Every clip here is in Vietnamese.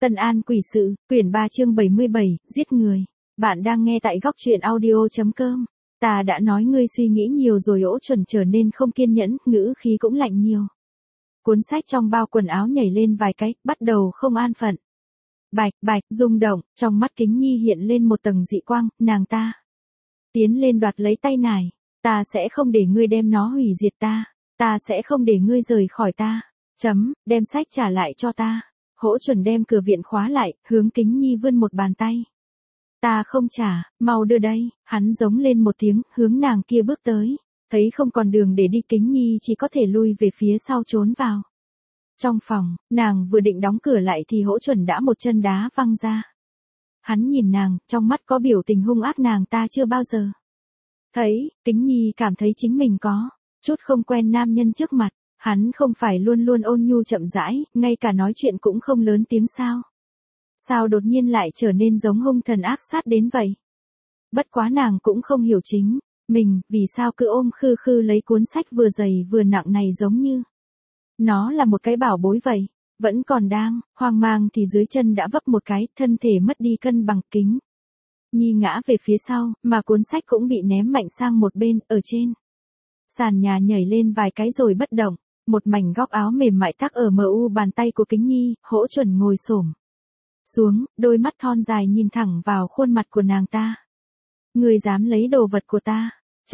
Tân An quỷ sự, quyển 3 chương 77, giết người. Bạn đang nghe tại góc truyện audio.com. Ta đã nói ngươi suy nghĩ nhiều rồi. Ỗ Chuẩn trở nên không kiên nhẫn, ngữ khí cũng lạnh nhiều. Cuốn sách trong bao quần áo nhảy lên vài cái, bắt đầu không an phận. Bạch, bạch, rung động, trong mắt Kính Nhi hiện lên một tầng dị quang, nàng ta tiến lên đoạt lấy tay nải. Ta sẽ không để ngươi đem nó hủy diệt ta. Ta sẽ không để ngươi rời khỏi ta. Đem sách trả lại cho ta. Hỗ Chuẩn đem cửa viện khóa lại, hướng Kính Nhi vươn một bàn tay. Ta không trả, mau đưa đây. Hắn giống lên một tiếng, hướng nàng kia bước tới. Thấy không còn đường để đi, Kính Nhi chỉ có thể lui về phía sau trốn vào. Trong phòng, nàng vừa định đóng cửa lại thì Hỗ Chuẩn đã một chân đá văng ra. Hắn nhìn nàng, trong mắt có biểu tình hung ác nàng ta chưa bao giờ thấy. Kính Nhi cảm thấy chính mình có chút không quen nam nhân trước mặt. Hắn không phải luôn luôn ôn nhu chậm rãi, ngay cả nói chuyện cũng không lớn tiếng sao? Sao đột nhiên lại trở nên giống hung thần ác sát đến vậy? Bất quá nàng cũng không hiểu chính mình, vì sao cứ ôm khư khư lấy cuốn sách vừa dày vừa nặng này giống như nó là một cái bảo bối vậy. Vẫn còn đang hoang mang thì dưới chân đã vấp một cái, thân thể mất đi cân bằng. Kính Nhi ngã về phía sau, mà cuốn sách cũng bị ném mạnh sang một bên, ở trên sàn nhà nhảy lên vài cái rồi bất động. Một mảnh góc áo mềm mại tắc ở mu bàn tay của Kính Nhi. Hỗ Chuẩn ngồi xổm xuống, đôi mắt thon dài nhìn thẳng vào khuôn mặt của nàng ta. Ngươi dám lấy đồ vật của ta?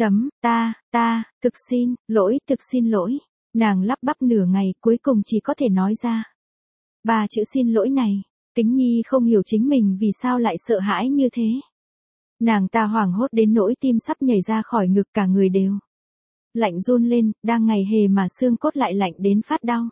Thực xin lỗi. Nàng lắp bắp nửa ngày, cuối cùng chỉ có thể nói ra 3 chữ xin lỗi này. Kính Nhi không hiểu chính mình vì sao lại sợ hãi như thế. Nàng ta hoảng hốt đến nỗi tim sắp nhảy ra khỏi ngực, cả người đều lạnh run lên, đang ngày hè mà xương cốt lại lạnh đến phát đau.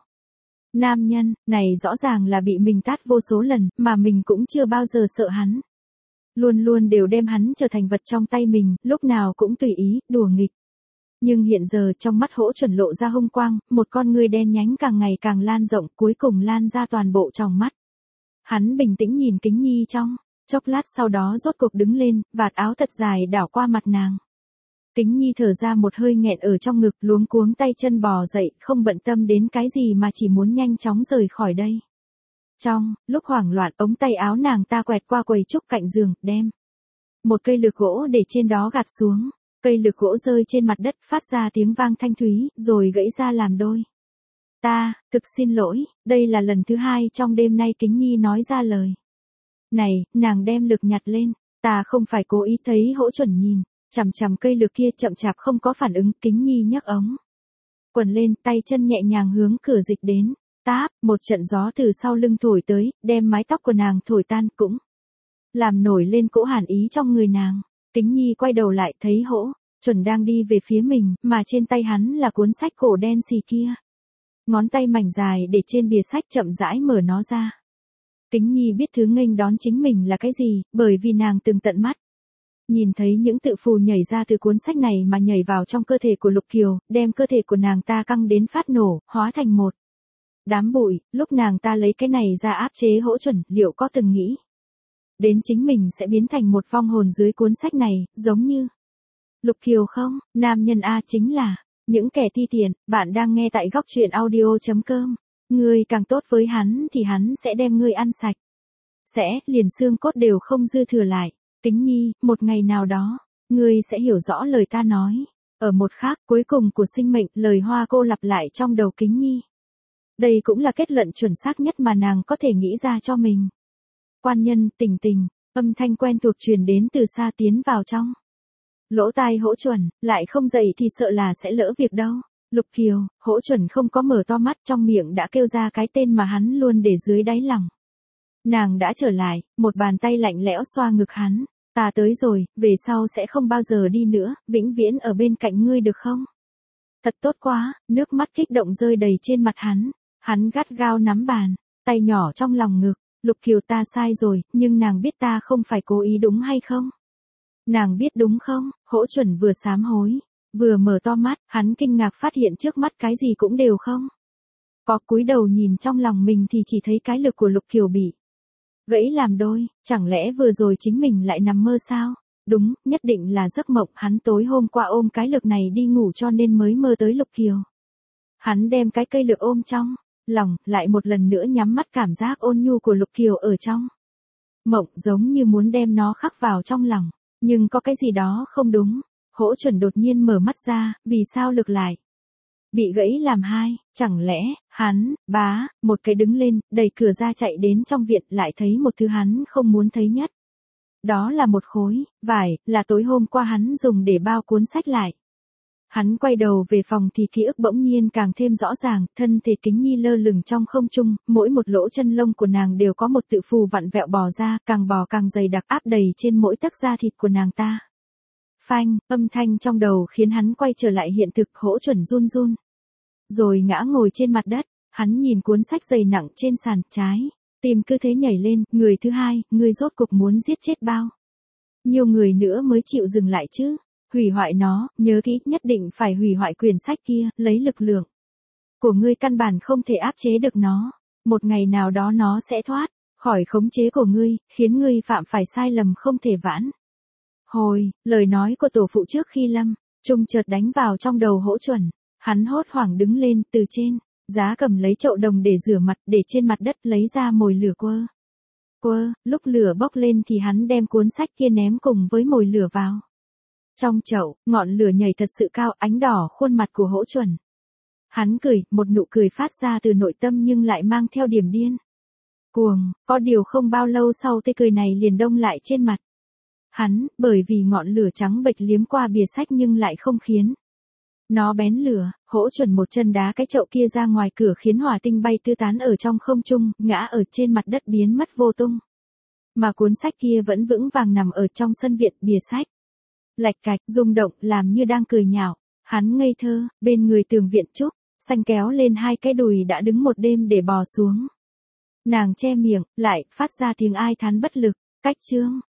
Nam nhân này rõ ràng là bị mình tát vô số lần, mà mình cũng chưa bao giờ sợ hắn. Luôn luôn đều đem hắn trở thành vật trong tay mình, lúc nào cũng tùy ý, đùa nghịch. Nhưng hiện giờ trong mắt Hỗ Chuẩn lộ ra hung quang, một con ngươi đen nhánh càng ngày càng lan rộng, cuối cùng lan ra toàn bộ tròng mắt. Hắn bình tĩnh nhìn Kính Nhi trong chốc lát, sau đó rốt cuộc đứng lên, vạt áo thật dài đảo qua mặt nàng. Kính Nhi thở ra một hơi nghẹn ở trong ngực, luống cuống tay chân bò dậy, không bận tâm đến cái gì mà chỉ muốn nhanh chóng rời khỏi đây. Trong lúc hoảng loạn, ống tay áo nàng ta quẹt qua quầy trúc cạnh giường, đem một cây lược gỗ để trên đó gạt xuống. Cây lược gỗ rơi trên mặt đất, phát ra tiếng vang thanh thúy, rồi gãy ra làm đôi. Ta thực xin lỗi. Đây là lần thứ 2 trong đêm nay Kính Nhi nói ra lời này. Nàng đem lược nhặt lên. Ta không phải cố ý. Thấy Hỗ Chuẩn nhìn chằm chằm cây lược kia chậm chạp không có phản ứng, Kính Nhi nhấc ống quần lên, tay chân nhẹ nhàng hướng cửa dịch đến. Táp, một trận gió từ sau lưng thổi tới, đem mái tóc của nàng thổi tan, cũng làm nổi lên cỗ hàn ý trong người nàng. Kính Nhi quay đầu lại, thấy Hỗ Chuẩn đang đi về phía mình, mà trên tay hắn là cuốn sách cổ đen xì kia. Ngón tay mảnh dài để trên bìa sách chậm rãi mở nó ra. Kính Nhi biết thứ nghênh đón chính mình là cái gì, bởi vì nàng từng tận mắt nhìn thấy những tự phù nhảy ra từ cuốn sách này mà nhảy vào trong cơ thể của Lục Kiều, đem cơ thể của nàng ta căng đến phát nổ, hóa thành một đám bụi. Lúc nàng ta lấy cái này ra áp chế Hỗ Chuẩn, liệu có từng nghĩ đến chính mình sẽ biến thành một vong hồn dưới cuốn sách này, giống như Lục Kiều không? Nam nhân A chính là những kẻ ti tiện. Bạn đang nghe tại góc truyện audio.com. Ngươi càng tốt với hắn thì hắn sẽ đem ngươi ăn sạch. Liền xương cốt đều không dư thừa lại. Kính Nhi, một ngày nào đó, ngươi sẽ hiểu rõ lời ta nói. Ở một khác cuối cùng của sinh mệnh, lời hoa cô lặp lại trong đầu Kính Nhi. Đây cũng là kết luận chuẩn xác nhất mà nàng có thể nghĩ ra cho mình. Quan nhân, Tình, âm thanh quen thuộc truyền đến từ xa tiến vào trong lỗ tai Hỗ Chuẩn. Lại không dậy thì sợ là sẽ lỡ việc đâu. Lục Kiều. Hỗ Chuẩn không có mở to mắt, trong miệng đã kêu ra cái tên mà hắn luôn để dưới đáy lòng. Nàng đã trở lại, một bàn tay lạnh lẽo xoa ngực hắn. Ta tới rồi, về sau sẽ không bao giờ đi nữa, vĩnh viễn ở bên cạnh ngươi được không? Thật tốt quá. Nước mắt kích động rơi đầy trên mặt hắn. Hắn gắt gao nắm bàn tay nhỏ trong lòng ngực. Lục Kiều, ta sai rồi, nhưng nàng biết ta không phải cố ý đúng hay không? Nàng biết đúng không? Hỗ Chuẩn vừa sám hối, vừa mở to mắt, hắn kinh ngạc phát hiện trước mắt cái gì cũng đều không có, cúi đầu nhìn trong lòng mình thì chỉ thấy cái lược của Lục Kiều bị gãy làm đôi. Chẳng lẽ vừa rồi chính mình lại nằm mơ sao? Đúng, nhất định là giấc mộng. Hắn tối hôm qua ôm cái lược này đi ngủ cho nên mới mơ tới Lục Kiều. Hắn đem cái cây lược ôm trong lòng lại một lần nữa nhắm mắt, cảm giác ôn nhu của Lục Kiều ở trong mộng giống như muốn đem nó khắc vào trong lòng, nhưng có cái gì đó không đúng. Hỗ Chuẩn đột nhiên mở mắt ra, vì sao lực lại bị gãy làm hai, chẳng lẽ, hắn, một cái đứng lên, đẩy cửa ra chạy đến trong viện, lại thấy một thứ hắn không muốn thấy nhất. Đó là một khối vải, là tối hôm qua hắn dùng để bao cuốn sách lại. Hắn quay đầu về phòng thì ký ức bỗng nhiên càng thêm rõ ràng, thân thể Kính Nhi lơ lửng trong không trung, mỗi một lỗ chân lông của nàng đều có một tự phù vặn vẹo bò ra, càng bò càng dày đặc áp đầy trên mỗi tấc da thịt của nàng ta. Phanh, âm thanh trong đầu khiến hắn quay trở lại hiện thực. Hỗ Chuẩn run run rồi ngã ngồi trên mặt đất, hắn nhìn cuốn sách dày nặng trên sàn, trái tim cứ thế nhảy lên. Người thứ hai, ngươi rốt cuộc muốn giết chết bao nhiêu người nữa mới chịu dừng lại chứ? Hủy hoại nó, nhớ kỹ, nhất định phải hủy hoại quyển sách kia, lấy lực lượng của ngươi căn bản không thể áp chế được nó. Một ngày nào đó nó sẽ thoát khỏi khống chế của ngươi, khiến ngươi phạm phải sai lầm không thể vãn hồi. Lời nói của tổ phụ trước khi lâm chung chợt đánh vào trong đầu Hỗ Chuẩn. Hắn hốt hoảng đứng lên, từ trên giá cầm lấy chậu đồng để rửa mặt, để trên mặt đất lấy ra mồi lửa quơ. Lúc lửa bốc lên thì hắn đem cuốn sách kia ném cùng với mồi lửa vào trong chậu. Ngọn lửa nhảy thật sự cao, ánh đỏ khuôn mặt của Hỗ Chuẩn. Hắn cười, một nụ cười phát ra từ nội tâm nhưng lại mang theo điểm điên cuồng. Có điều không bao lâu sau tê cười này liền đông lại trên mặt hắn, bởi vì ngọn lửa trắng bệch liếm qua bìa sách nhưng lại không khiến nó bén lửa. Hỗ Chuẩn một chân đá cái chậu kia ra ngoài cửa, khiến hỏa tinh bay tứ tán ở trong không trung, ngã ở trên mặt đất biến mất vô tung. Mà cuốn sách kia vẫn vững vàng nằm ở trong sân viện, bìa sách lạch cạch rung động, làm như đang cười nhạo. Hắn ngây thơ, bên người tường viện trúc xanh kéo lên hai cái đùi đã đứng một đêm để bò xuống. Nàng che miệng, lại phát ra tiếng ai thán bất lực. Cách chương